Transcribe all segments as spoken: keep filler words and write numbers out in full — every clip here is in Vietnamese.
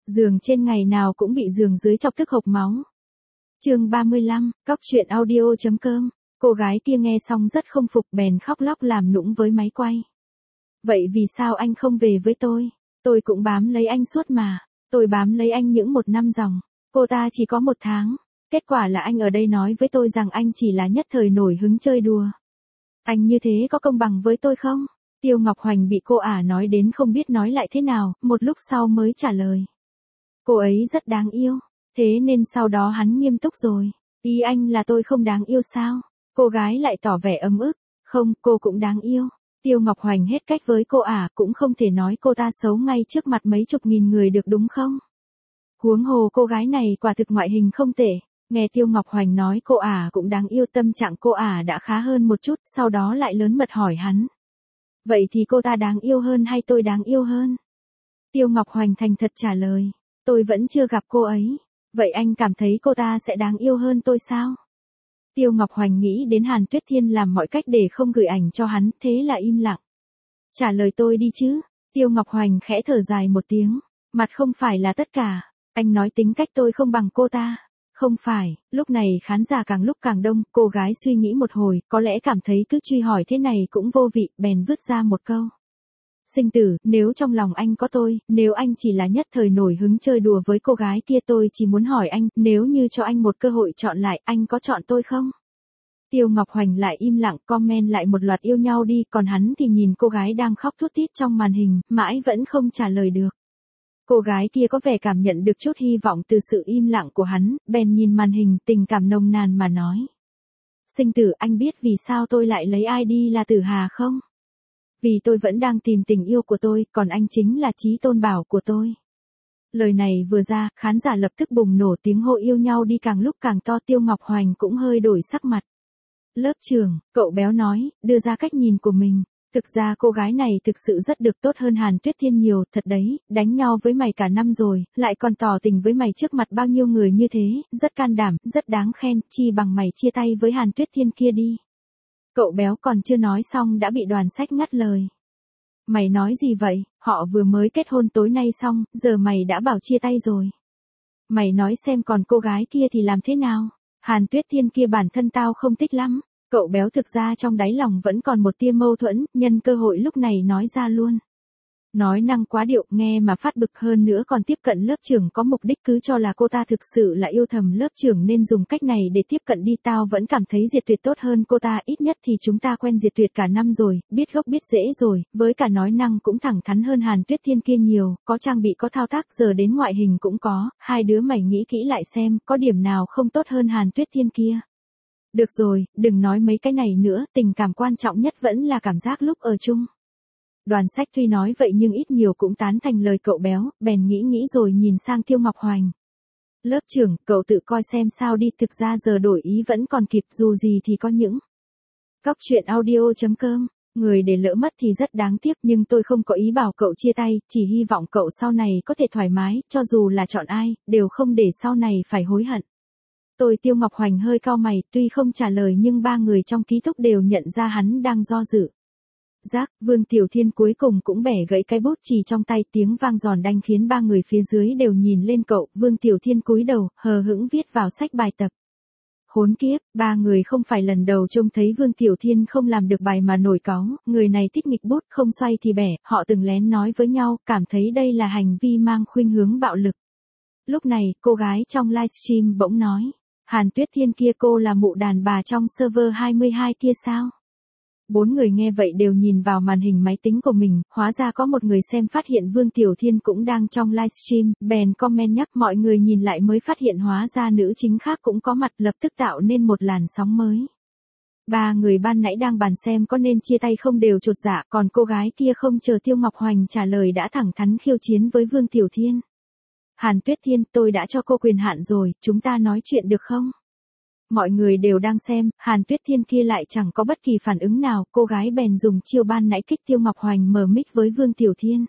Giường trên ngày nào cũng bị giường dưới chọc tức hộc máu. Chương ba mươi lăm, Cóc truyện audio.com. Cô gái kia nghe xong rất không phục bèn khóc lóc làm nũng với máy quay. Vậy vì sao anh không về với tôi? Tôi cũng bám lấy anh suốt mà. Tôi bám lấy anh những một năm dòng. Cô ta chỉ có một tháng. Kết quả là anh ở đây nói với tôi rằng anh chỉ là nhất thời nổi hứng chơi đùa. Anh như thế có công bằng với tôi không? Tiêu Ngọc Hoành bị cô ả nói đến không biết nói lại thế nào, một lúc sau mới trả lời. Cô ấy rất đáng yêu, thế nên sau đó hắn nghiêm túc rồi. Ý anh là tôi không đáng yêu sao? Cô gái lại tỏ vẻ ấm ức. Không, cô cũng đáng yêu. Tiêu Ngọc Hoành hết cách với cô ả, cũng không thể nói cô ta xấu ngay trước mặt mấy chục nghìn người được đúng không? Huống hồ cô gái này quả thực ngoại hình không tệ. Nghe Tiêu Ngọc Hoành nói cô ả cũng đáng yêu, tâm trạng cô ả đã khá hơn một chút, sau đó lại lớn mật hỏi hắn. Vậy thì cô ta đáng yêu hơn hay tôi đáng yêu hơn? Tiêu Ngọc Hoành thành thật trả lời. Tôi vẫn chưa gặp cô ấy. Vậy anh cảm thấy cô ta sẽ đáng yêu hơn tôi sao? Tiêu Ngọc Hoành nghĩ đến Hàn Tuyết Thiên làm mọi cách để không gửi ảnh cho hắn, thế là im lặng. Trả lời tôi đi chứ. Tiêu Ngọc Hoành khẽ thở dài một tiếng. Mặt không phải là tất cả. Anh nói tính cách tôi không bằng cô ta. Không phải, lúc này khán giả càng lúc càng đông, cô gái suy nghĩ một hồi, có lẽ cảm thấy cứ truy hỏi thế này cũng vô vị, bèn vứt ra một câu. Sinh tử, nếu trong lòng anh có tôi, nếu anh chỉ là nhất thời nổi hứng chơi đùa với cô gái kia, tôi chỉ muốn hỏi anh, nếu như cho anh một cơ hội chọn lại, anh có chọn tôi không? Tiêu Ngọc Hoành lại im lặng, comment lại một loạt yêu nhau đi, còn hắn thì nhìn cô gái đang khóc thút thít trong màn hình, mãi vẫn không trả lời được. Cô gái kia có vẻ cảm nhận được chút hy vọng từ sự im lặng của hắn, bèn nhìn màn hình, tình cảm nồng nàn mà nói. Sinh tử, anh biết vì sao tôi lại lấy i đê là Tử Hà không? Vì tôi vẫn đang tìm tình yêu của tôi, còn anh chính là Chí Tôn Bảo của tôi. Lời này vừa ra, khán giả lập tức bùng nổ tiếng hô yêu nhau đi, càng lúc càng to. Tiêu Ngọc Hoành cũng hơi đổi sắc mặt. Lớp trưởng, cậu béo nói, đưa ra cách nhìn của mình. Thực ra cô gái này thực sự rất được, tốt hơn Hàn Tuyết Thiên nhiều, thật đấy, đánh nhau với mày cả năm rồi, lại còn tỏ tình với mày trước mặt bao nhiêu người như thế, rất can đảm, rất đáng khen, chi bằng mày chia tay với Hàn Tuyết Thiên kia đi. Cậu béo còn chưa nói xong đã bị Đoàn Sách ngắt lời. Mày nói gì vậy, họ vừa mới kết hôn tối nay xong, giờ mày đã bảo chia tay rồi. Mày nói xem còn cô gái kia thì làm thế nào, Hàn Tuyết Thiên kia bản thân tao không thích lắm. Cậu béo thực ra trong đáy lòng vẫn còn một tia mâu thuẫn, nhân cơ hội lúc này nói ra luôn. Nói năng quá điệu, nghe mà phát bực, hơn nữa còn tiếp cận lớp trưởng có mục đích, cứ cho là cô ta thực sự là yêu thầm lớp trưởng nên dùng cách này để tiếp cận đi. Tao vẫn cảm thấy Diệt Tuyệt tốt hơn cô ta, ít nhất thì chúng ta quen Diệt Tuyệt cả năm rồi, biết gốc biết rễ rồi, với cả nói năng cũng thẳng thắn hơn Hàn Tuyết Thiên kia nhiều, có trang bị có thao tác, giờ đến ngoại hình cũng có, hai đứa mày nghĩ kỹ lại xem, có điểm nào không tốt hơn Hàn Tuyết Thiên kia. Được rồi, đừng nói mấy cái này nữa, tình cảm quan trọng nhất vẫn là cảm giác lúc ở chung. Đoàn Sách tuy nói vậy nhưng ít nhiều cũng tán thành lời cậu béo, bèn nghĩ nghĩ rồi nhìn sang Tiêu Ngọc Hoành. Lớp trưởng, cậu tự coi xem sao đi, thực ra giờ đổi ý vẫn còn kịp, dù gì thì có những. Cóc truyện audio.com, người để lỡ mất thì rất đáng tiếc, nhưng tôi không có ý bảo cậu chia tay, chỉ hy vọng cậu sau này có thể thoải mái, cho dù là chọn ai, đều không để sau này phải hối hận. Tôi Tiêu Ngọc Hoành hơi cau mày, tuy không trả lời nhưng ba người trong ký túc đều nhận ra hắn đang do dự. Giác, Vương Tiểu Thiên cuối cùng cũng bẻ gãy cái bút chì trong tay, tiếng vang giòn đanh khiến ba người phía dưới đều nhìn lên cậu. Vương Tiểu Thiên cúi đầu, hờ hững viết vào sách bài tập. Khốn kiếp, ba người không phải lần đầu trông thấy Vương Tiểu Thiên không làm được bài mà nổi cáu, người này thích nghịch bút, không xoay thì bẻ, họ từng lén nói với nhau, cảm thấy đây là hành vi mang khuynh hướng bạo lực. Lúc này, cô gái trong livestream bỗng nói. Hàn Tuyết Thiên kia, cô là mụ đàn bà trong server hai mươi hai kia sao? Bốn người nghe vậy đều nhìn vào màn hình máy tính của mình, hóa ra có một người xem phát hiện Vương Tiểu Thiên cũng đang trong livestream, bèn comment nhắc, mọi người nhìn lại mới phát hiện hóa ra nữ chính khác cũng có mặt, lập tức tạo nên một làn sóng mới. Ba người ban nãy đang bàn xem có nên chia tay không đều chột dạ, còn cô gái kia không chờ Tiêu Ngọc Hoành trả lời đã thẳng thắn khiêu chiến với Vương Tiểu Thiên. Hàn Tuyết Thiên, tôi đã cho cô quyền hạn rồi, chúng ta nói chuyện được không? Mọi người đều đang xem, Hàn Tuyết Thiên kia lại chẳng có bất kỳ phản ứng nào, cô gái bèn dùng chiêu ban nãy kích Tiêu Ngọc Hoành mở mic với Vương Tiểu Thiên.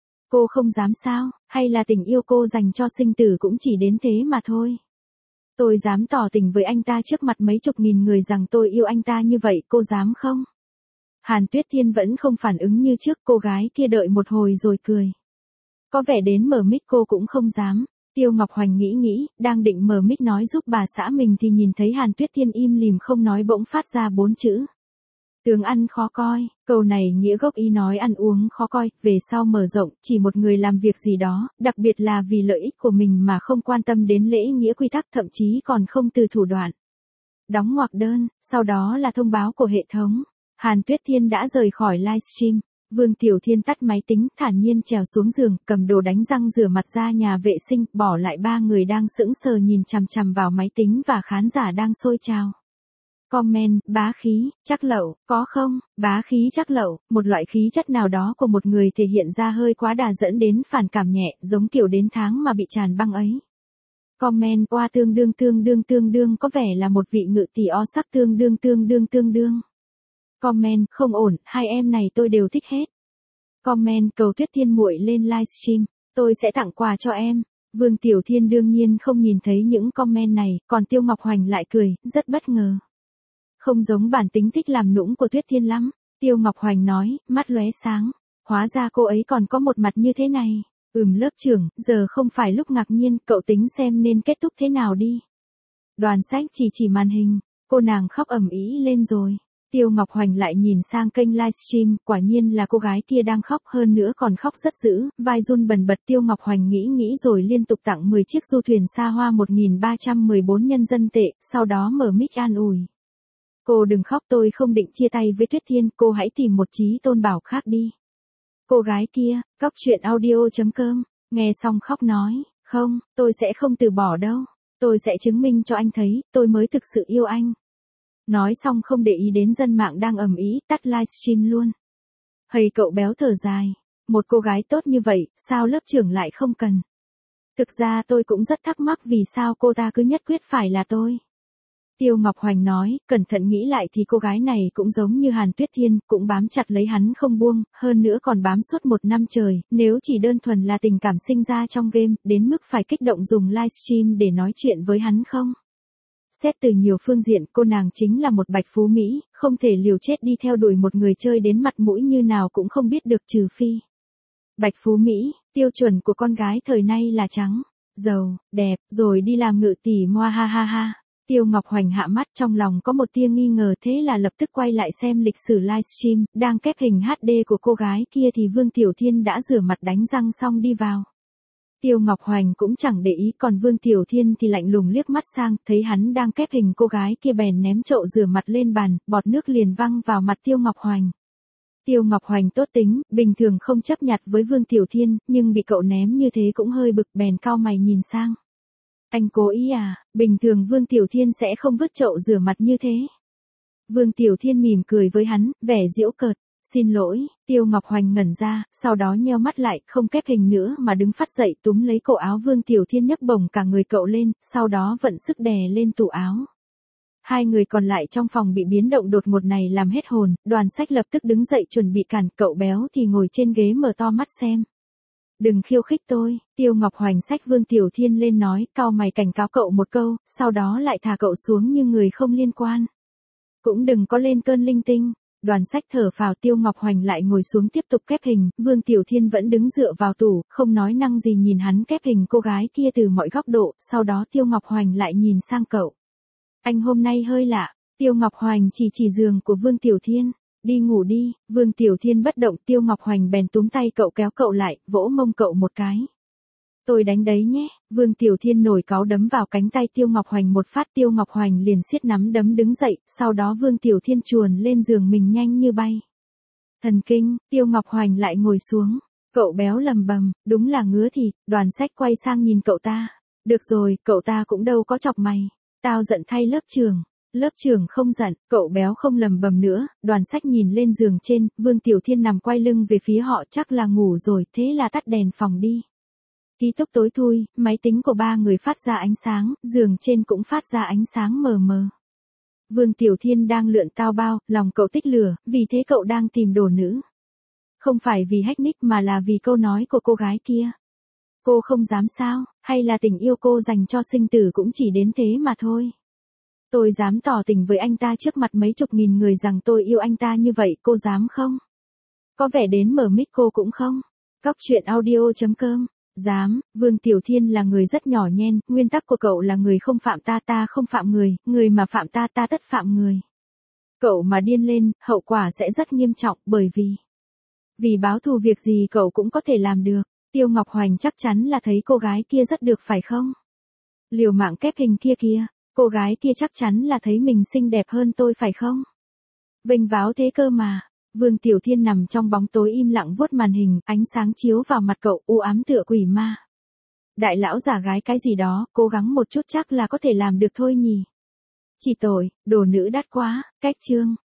Cô không dám sao, hay là tình yêu cô dành cho sinh tử cũng chỉ đến thế mà thôi. Tôi dám tỏ tình với anh ta trước mặt mấy chục nghìn người rằng tôi yêu anh ta như vậy, cô dám không? Hàn Tuyết Thiên vẫn không phản ứng như trước, cô gái kia đợi một hồi rồi cười. Có vẻ đến mở mic cô cũng không dám. Tiêu Ngọc Hoành nghĩ nghĩ, đang định mở mic nói giúp bà xã mình thì nhìn thấy Hàn Tuyết Thiên im lìm không nói bỗng phát ra bốn chữ. Tướng ăn khó coi, câu này nghĩa gốc ý nói ăn uống khó coi, về sau mở rộng, chỉ một người làm việc gì đó, đặc biệt là vì lợi ích của mình mà không quan tâm đến lễ nghĩa quy tắc thậm chí còn không từ thủ đoạn. Đóng ngoặc đơn, sau đó là thông báo của hệ thống. Hàn Tuyết Thiên đã rời khỏi livestream. Vương Tiểu Thiên tắt máy tính, thản nhiên trèo xuống giường, cầm đồ đánh răng rửa mặt ra nhà vệ sinh, bỏ lại ba người đang sững sờ nhìn chằm chằm vào máy tính và khán giả đang sôi trào. Comment, bá khí, chắc lậu, có không, bá khí chắc lậu, một loại khí chất nào đó của một người thể hiện ra hơi quá đà dẫn đến phản cảm nhẹ, giống kiểu đến tháng mà bị tràn băng ấy. Comment, oa tương đương tương đương tương đương có vẻ là một vị ngự tỷ o sắc tương đương tương đương tương đương. Comment, không ổn, hai em này tôi đều thích hết. Comment, cầu Tuyết Thiên muội lên livestream, tôi sẽ tặng quà cho em. Vương Tiểu Thiên đương nhiên không nhìn thấy những comment này, còn Tiêu Ngọc Hoành lại cười, rất bất ngờ. Không giống bản tính thích làm nũng của Tuyết Thiên lắm. Tiêu Ngọc Hoành nói, mắt lóe sáng. Hóa ra cô ấy còn có một mặt như thế này. Ừm lớp trưởng, giờ không phải lúc ngạc nhiên, cậu tính xem nên kết thúc thế nào đi. Đoàn Sách chỉ chỉ màn hình, cô nàng khóc ầm ĩ lên rồi. Tiêu Ngọc Hoành lại nhìn sang kênh livestream, quả nhiên là cô gái kia đang khóc hơn nữa còn khóc rất dữ, vai run bần bật. Tiêu Ngọc Hoành nghĩ nghĩ rồi liên tục tặng mười chiếc du thuyền xa hoa một nghìn ba trăm mười bốn nhân dân tệ, sau đó mở mic an ủi. Cô đừng khóc, tôi không định chia tay với Tuyết Thiên, cô hãy tìm một Chí Tôn Bảo khác đi. Cô gái kia, cóc truyện audio chấm com, nghe xong khóc nói, không, tôi sẽ không từ bỏ đâu, tôi sẽ chứng minh cho anh thấy, tôi mới thực sự yêu anh. Nói xong không để ý đến dân mạng đang ầm ĩ, tắt livestream luôn. Hầy cậu béo thở dài, một cô gái tốt như vậy, sao lớp trưởng lại không cần? Thực ra tôi cũng rất thắc mắc vì sao cô ta cứ nhất quyết phải là tôi. Tiêu Ngọc Hoành nói, cẩn thận nghĩ lại thì cô gái này cũng giống như Hàn Tuyết Thiên, cũng bám chặt lấy hắn không buông, hơn nữa còn bám suốt một năm trời, nếu chỉ đơn thuần là tình cảm sinh ra trong game, đến mức phải kích động dùng livestream để nói chuyện với hắn không? Xét từ nhiều phương diện, cô nàng chính là một bạch phú Mỹ, không thể liều chết đi theo đuổi một người chơi đến mặt mũi như nào cũng không biết được trừ phi. Bạch phú Mỹ, tiêu chuẩn của con gái thời nay là trắng, giàu, đẹp, rồi đi làm ngự tỷ moa ha ha ha. Tiêu Ngọc Hoành hạ mắt trong lòng có một tia nghi ngờ thế là lập tức quay lại xem lịch sử livestream, đang kép hình hát đê của cô gái kia thì Vương Tiểu Thiên đã rửa mặt đánh răng xong đi vào. Tiêu Ngọc Hoành cũng chẳng để ý còn Vương Tiểu Thiên thì lạnh lùng liếc mắt sang, thấy hắn đang kép hình cô gái kia bèn ném chậu rửa mặt lên bàn, bọt nước liền văng vào mặt Tiêu Ngọc Hoành. Tiêu Ngọc Hoành tốt tính, bình thường không chấp nhặt với Vương Tiểu Thiên, nhưng bị cậu ném như thế cũng hơi bực bèn cau mày nhìn sang. Anh cố ý à, bình thường Vương Tiểu Thiên sẽ không vứt chậu rửa mặt như thế. Vương Tiểu Thiên mỉm cười với hắn, vẻ giễu cợt. Xin lỗi, Tiêu Ngọc Hoành ngẩn ra, sau đó nheo mắt lại, không kép hình nữa mà đứng phát dậy túm lấy cổ áo Vương Tiểu Thiên nhấc bổng cả người cậu lên, sau đó vận sức đè lên tủ áo. Hai người còn lại trong phòng bị biến động đột ngột này làm hết hồn, Đoàn Sách lập tức đứng dậy chuẩn bị cản, cậu béo thì ngồi trên ghế mở to mắt xem. Đừng khiêu khích tôi, Tiêu Ngọc Hoành xách Vương Tiểu Thiên lên nói, cau mày cảnh cáo cậu một câu, sau đó lại thả cậu xuống như người không liên quan. Cũng đừng có lên cơn linh tinh. Đoàn Sách thở phào. Tiêu Ngọc Hoành lại ngồi xuống tiếp tục kép hình, Vương Tiểu Thiên vẫn đứng dựa vào tủ, không nói năng gì nhìn hắn kép hình cô gái kia từ mọi góc độ, sau đó Tiêu Ngọc Hoành lại nhìn sang cậu. Anh hôm nay hơi lạ, Tiêu Ngọc Hoành chỉ chỉ giường của Vương Tiểu Thiên, đi ngủ đi, Vương Tiểu Thiên bất động, Tiêu Ngọc Hoành bèn túm tay cậu kéo cậu lại, vỗ mông cậu một cái. Tôi đánh đấy nhé, Vương Tiểu Thiên nổi cáu đấm vào cánh tay Tiêu Ngọc Hoành một phát, Tiêu Ngọc Hoành liền siết nắm đấm đứng dậy, sau đó Vương Tiểu Thiên chuồn lên giường mình nhanh như bay. Thần kinh, Tiêu Ngọc Hoành lại ngồi xuống, cậu béo lầm bầm, đúng là ngứa thịt. Đoàn Sách quay sang nhìn cậu ta, được rồi, cậu ta cũng đâu có chọc mày, tao giận thay lớp trưởng. Lớp trưởng không giận, cậu béo không lầm bầm nữa. Đoàn Sách nhìn lên giường trên, Vương Tiểu Thiên nằm quay lưng về phía họ, chắc là ngủ rồi, thế là tắt đèn phòng đi. Ký túc tối thui, máy tính của ba người phát ra ánh sáng, giường trên cũng phát ra ánh sáng mờ mờ. Vương Tiểu Thiên đang lượn tao bao, lòng cậu tích lửa, vì thế cậu đang tìm đồ nữ. Không phải vì hack mà là vì câu nói của cô gái kia. Cô không dám sao, hay là tình yêu cô dành cho sinh tử cũng chỉ đến thế mà thôi. Tôi dám tỏ tình với anh ta trước mặt mấy chục nghìn người rằng tôi yêu anh ta như vậy, cô dám không? Có vẻ đến mở mic cô cũng không. Cóc truyện audio chấm com. Dám, Vương Tiểu Thiên là người rất nhỏ nhen, nguyên tắc của cậu là người không phạm ta ta không phạm người, người mà phạm ta ta tất phạm người. Cậu mà điên lên, hậu quả sẽ rất nghiêm trọng bởi vì... Vì báo thù việc gì cậu cũng có thể làm được. Tiêu Ngọc Hoành chắc chắn là thấy cô gái kia rất được phải không? Liều mạng kép hình kia kia, cô gái kia chắc chắn là thấy mình xinh đẹp hơn tôi phải không? Vênh váo thế cơ mà. Vương Tiểu Thiên nằm trong bóng tối im lặng vuốt màn hình, ánh sáng chiếu vào mặt cậu u ám tựa quỷ ma. Đại lão giả gái cái gì đó, cố gắng một chút chắc là có thể làm được thôi nhỉ. Chỉ tội, đồ nữ đắt quá, cách chương.